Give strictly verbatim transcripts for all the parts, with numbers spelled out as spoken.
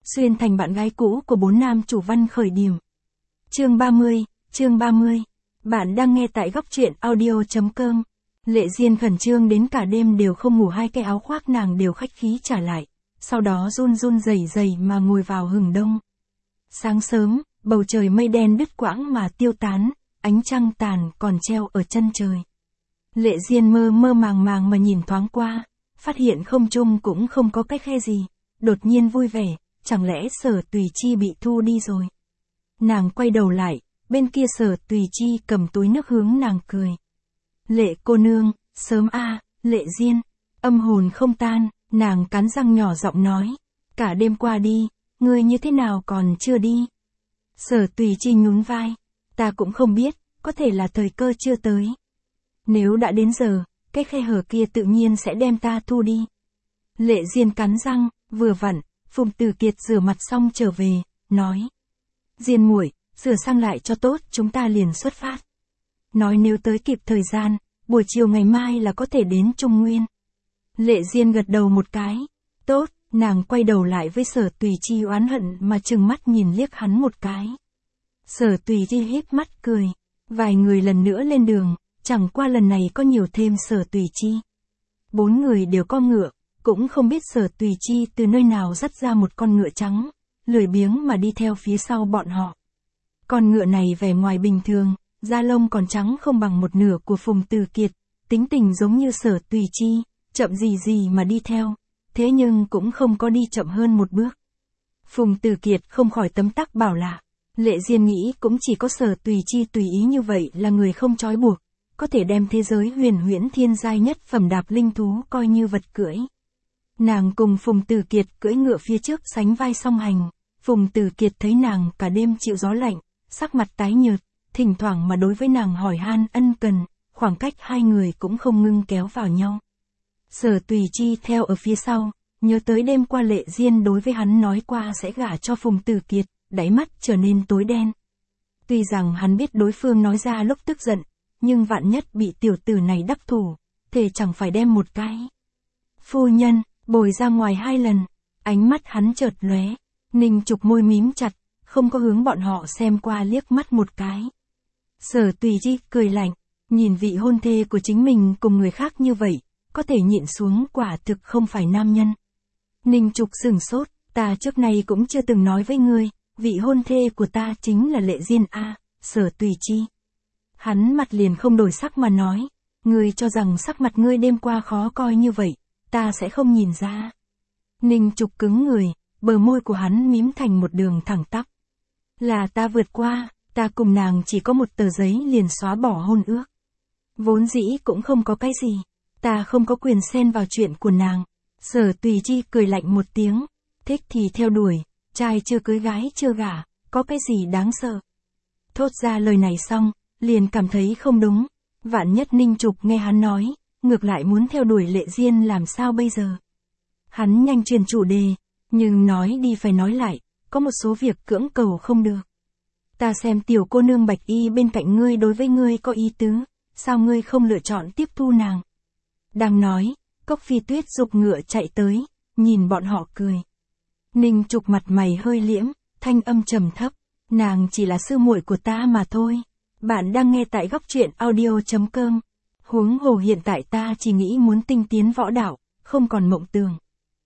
xuyên thành bạn gái cũ của bốn nam chủ văn khởi điểm. Chương ba mươi, chương ba mươi. Bạn đang nghe tại góc truyện audio chấm com. Lệ Diên khẩn trương đến cả đêm đều không ngủ, hai cái áo khoác nàng đều khách khí trả lại, sau đó run run rẩy rẩy mà ngồi vào hừng đông. Sáng sớm, bầu trời mây đen đứt quãng mà tiêu tán, ánh trăng tàn còn treo ở chân trời. Lệ Diên mơ mơ màng màng mà nhìn thoáng qua, phát hiện không trung cũng không có cái khe gì, đột nhiên vui vẻ, chẳng lẽ Sở Tùy Chi bị thu đi rồi. Nàng quay đầu lại, bên kia Sở Tùy Chi cầm túi nước hướng nàng cười. Lệ cô nương, sớm a, à, Lệ Diên, âm hồn không tan, nàng cắn răng nhỏ giọng nói, cả đêm qua đi, ngươi như thế nào còn chưa đi. Sở Tùy Chi nhún vai, ta cũng không biết, có thể là thời cơ chưa tới. Nếu đã đến giờ, cái khe hở kia tự nhiên sẽ đem ta thu đi. Lệ Diên cắn răng, vừa vặn, Phùng Tử Kiệt rửa mặt xong trở về, nói. Diên muội, sửa sang lại cho tốt, chúng ta liền xuất phát. Nói nếu tới kịp thời gian, buổi chiều ngày mai là có thể đến Trung Nguyên. Lệ Diên gật đầu một cái. Tốt, nàng quay đầu lại với Sở Tùy Chi oán hận mà trừng mắt nhìn liếc hắn một cái. Sở Tùy Chi híp mắt cười. Vài người lần nữa lên đường, chẳng qua lần này có nhiều thêm Sở Tùy Chi. Bốn người đều có ngựa, cũng không biết Sở Tùy Chi từ nơi nào dắt ra một con ngựa trắng, lười biếng mà đi theo phía sau bọn họ. Con ngựa này vẻ ngoài bình thường, da lông còn trắng không bằng một nửa của Phùng Tử Kiệt, tính tình giống như Sở Tùy Chi, chậm gì gì mà đi theo, thế nhưng cũng không có đi chậm hơn một bước. Phùng Tử Kiệt không khỏi tấm tắc bảo lạ, Lệ Diên nghĩ cũng chỉ có Sở Tùy Chi tùy ý như vậy là người không trói buộc, có thể đem thế giới huyền huyễn thiên giai nhất phẩm đạp linh thú coi như vật cưỡi. Nàng cùng Phùng Tử Kiệt cưỡi ngựa phía trước sánh vai song hành, Phùng Tử Kiệt thấy nàng cả đêm chịu gió lạnh, sắc mặt tái nhợt, thỉnh thoảng mà đối với nàng hỏi han ân cần, khoảng cách hai người cũng không ngưng kéo vào nhau. Sở Tùy Chi theo ở phía sau, nhớ tới đêm qua Lệ Diên đối với hắn nói qua sẽ gả cho Phùng Tử Kiệt, đáy mắt trở nên tối đen. Tuy rằng hắn biết đối phương nói ra lúc tức giận, nhưng vạn nhất bị tiểu tử này đắc thủ, thề chẳng phải đem một cái. Phu nhân, bồi ra ngoài hai lần, ánh mắt hắn chợt lóe, Ninh Trục môi mím chặt, không có hướng bọn họ xem qua liếc mắt một cái. Sở Tùy Chi cười lạnh, nhìn vị hôn thê của chính mình cùng người khác như vậy, có thể nhịn xuống quả thực không phải nam nhân. Ninh Trục sửng sốt, ta trước này cũng chưa từng nói với ngươi, vị hôn thê của ta chính là Lệ Diên a, Sở Tùy Chi. Hắn mặt liền không đổi sắc mà nói, ngươi cho rằng sắc mặt ngươi đêm qua khó coi như vậy, ta sẽ không nhìn ra. Ninh Trục cứng người, bờ môi của hắn mím thành một đường thẳng tắp. Là ta vượt qua, ta cùng nàng chỉ có một tờ giấy liền xóa bỏ hôn ước. Vốn dĩ cũng không có cái gì, ta không có quyền xen vào chuyện của nàng. Sở Tùy Chi cười lạnh một tiếng, thích thì theo đuổi, trai chưa cưới gái chưa gả, có cái gì đáng sợ. Thốt ra lời này xong, liền cảm thấy không đúng, vạn nhất Ninh Trục nghe hắn nói, ngược lại muốn theo đuổi Lệ Diên làm sao bây giờ. Hắn nhanh truyền chủ đề, nhưng nói đi phải nói lại, có một số việc cưỡng cầu không được. Ta xem tiểu cô nương Bạch Y bên cạnh ngươi đối với ngươi có ý tứ, sao ngươi không lựa chọn tiếp thu nàng. Đang nói, Cốc Phi Tuyết giục ngựa chạy tới, nhìn bọn họ cười. Ninh Trục mặt mày hơi liễm, thanh âm trầm thấp, nàng chỉ là sư muội của ta mà thôi. Bạn đang nghe tại góc truyện audio chấm com. Huống hồ hiện tại ta chỉ nghĩ muốn tinh tiến võ đạo, không còn mộng tưởng.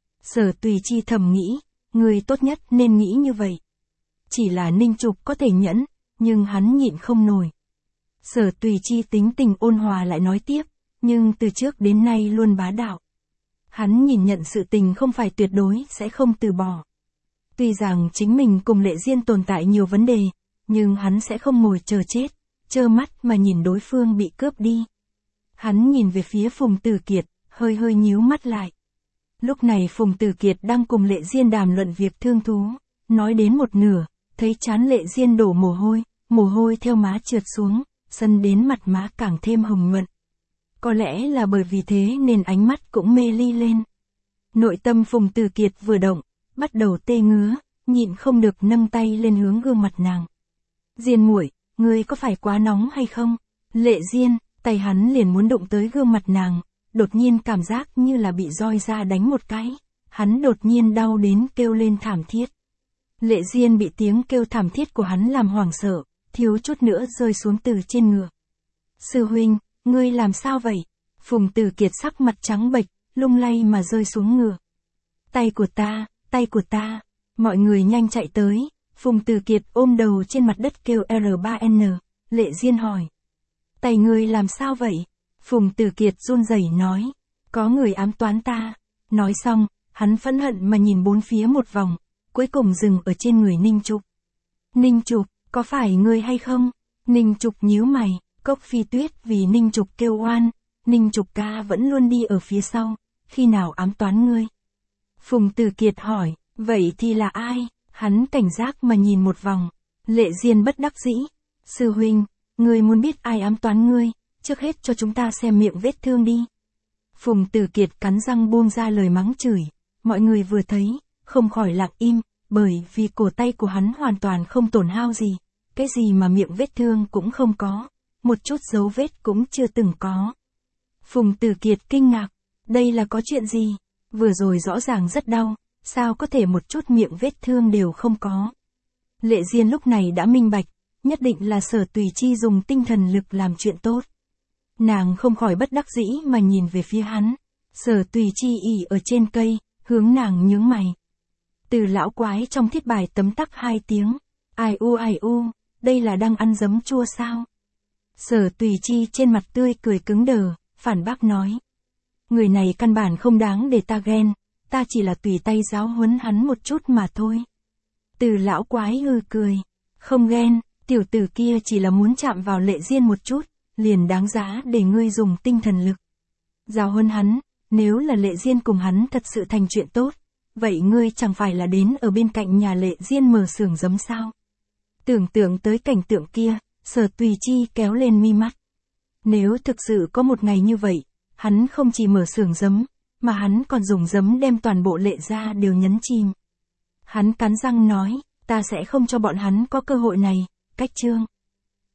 Sở Tùy Chi thầm nghĩ, người tốt nhất nên nghĩ như vậy. Chỉ là Ninh Trục có thể nhẫn, nhưng hắn nhịn không nổi. Sở Tùy Chi tính tình ôn hòa lại nói tiếp, nhưng từ trước đến nay luôn bá đạo. Hắn nhìn nhận sự tình không phải tuyệt đối sẽ không từ bỏ. Tuy rằng chính mình cùng Lệ Diên tồn tại nhiều vấn đề, nhưng hắn sẽ không ngồi chờ chết, trơ mắt mà nhìn đối phương bị cướp đi. Hắn nhìn về phía Phùng Tử Kiệt, hơi hơi nhíu mắt lại. Lúc này Phùng Tử Kiệt đang cùng Lệ Diên đàm luận việc thương thú, nói đến một nửa, thấy trán Lệ Diên đổ mồ hôi, mồ hôi theo má trượt xuống, sân đến mặt má càng thêm hồng nhuận. Có lẽ là bởi vì thế nên ánh mắt cũng mê ly lên. Nội tâm Phùng Tử Kiệt vừa động, bắt đầu tê ngứa, nhịn không được nâng tay lên hướng gương mặt nàng. Diên muội, ngươi có phải quá nóng hay không? Lệ Diên, tay hắn liền muốn đụng tới gương mặt nàng, đột nhiên cảm giác như là bị roi da đánh một cái, hắn đột nhiên đau đến kêu lên thảm thiết. Lệ Diên bị tiếng kêu thảm thiết của hắn làm hoảng sợ, thiếu chút nữa rơi xuống từ trên ngựa. Sư huynh, ngươi làm sao vậy? Phùng Tử Kiệt sắc mặt trắng bệch, lung lay mà rơi xuống ngựa. Tay của ta, tay của ta. Mọi người nhanh chạy tới, Phùng Tử Kiệt ôm đầu trên mặt đất kêu R ba N, Lệ Diên hỏi. Tay ngươi làm sao vậy? Phùng Tử Kiệt run rẩy nói. Có người ám toán ta. Nói xong, hắn phẫn hận mà nhìn bốn phía một vòng, cuối cùng dừng ở trên người Ninh Trục. Ninh Trục, có phải ngươi hay không? Ninh Trục nhíu mày, Cốc Phi Tuyết vì Ninh Trục kêu oan, Ninh Trục ca vẫn luôn đi ở phía sau, khi nào ám toán ngươi? Phùng Tử Kiệt hỏi, vậy thì là ai? Hắn cảnh giác mà nhìn một vòng. Lệ Diên bất đắc dĩ. Sư huynh, ngươi muốn biết ai ám toán ngươi, trước hết cho chúng ta xem miệng vết thương đi. Phùng Tử Kiệt cắn răng buông ra lời mắng chửi, mọi người vừa thấy, không khỏi lặng im, bởi vì cổ tay của hắn hoàn toàn không tổn hao gì, cái gì mà miệng vết thương cũng không có, một chút dấu vết cũng chưa từng có. Phùng Tử Kiệt kinh ngạc, đây là có chuyện gì? Vừa rồi rõ ràng rất đau, sao có thể một chút miệng vết thương đều không có? Lệ Diên lúc này đã minh bạch, nhất định là Sở Tùy Chi dùng tinh thần lực làm chuyện tốt. Nàng không khỏi bất đắc dĩ mà nhìn về phía hắn. Sở Tùy Chi ỉ ở trên cây, hướng nàng nhướng mày. Từ lão quái trong thiết bài tấm tắc hai tiếng. Ai u ai u, đây là đang ăn giấm chua sao? Sở Tùy Chi trên mặt tươi cười cứng đờ, phản bác nói. Người này căn bản không đáng để ta ghen, ta chỉ là tùy tay giáo huấn hắn một chút mà thôi. Từ lão quái hừ cười. Không ghen, tiểu tử kia chỉ là muốn chạm vào Lệ Diên một chút, liền đáng giá để ngươi dùng tinh thần lực. Giáo huấn hắn, nếu là Lệ Diên cùng hắn thật sự thành chuyện tốt, vậy ngươi chẳng phải là đến ở bên cạnh nhà Lệ Diên mở xưởng giấm sao? Tưởng tượng tới cảnh tượng kia, Sở Tùy Chi kéo lên mi mắt. Nếu thực sự có một ngày như vậy, hắn không chỉ mở xưởng giấm, mà hắn còn dùng giấm đem toàn bộ Lệ gia đều nhấn chìm. Hắn cắn răng nói, ta sẽ không cho bọn hắn có cơ hội này, cách chương.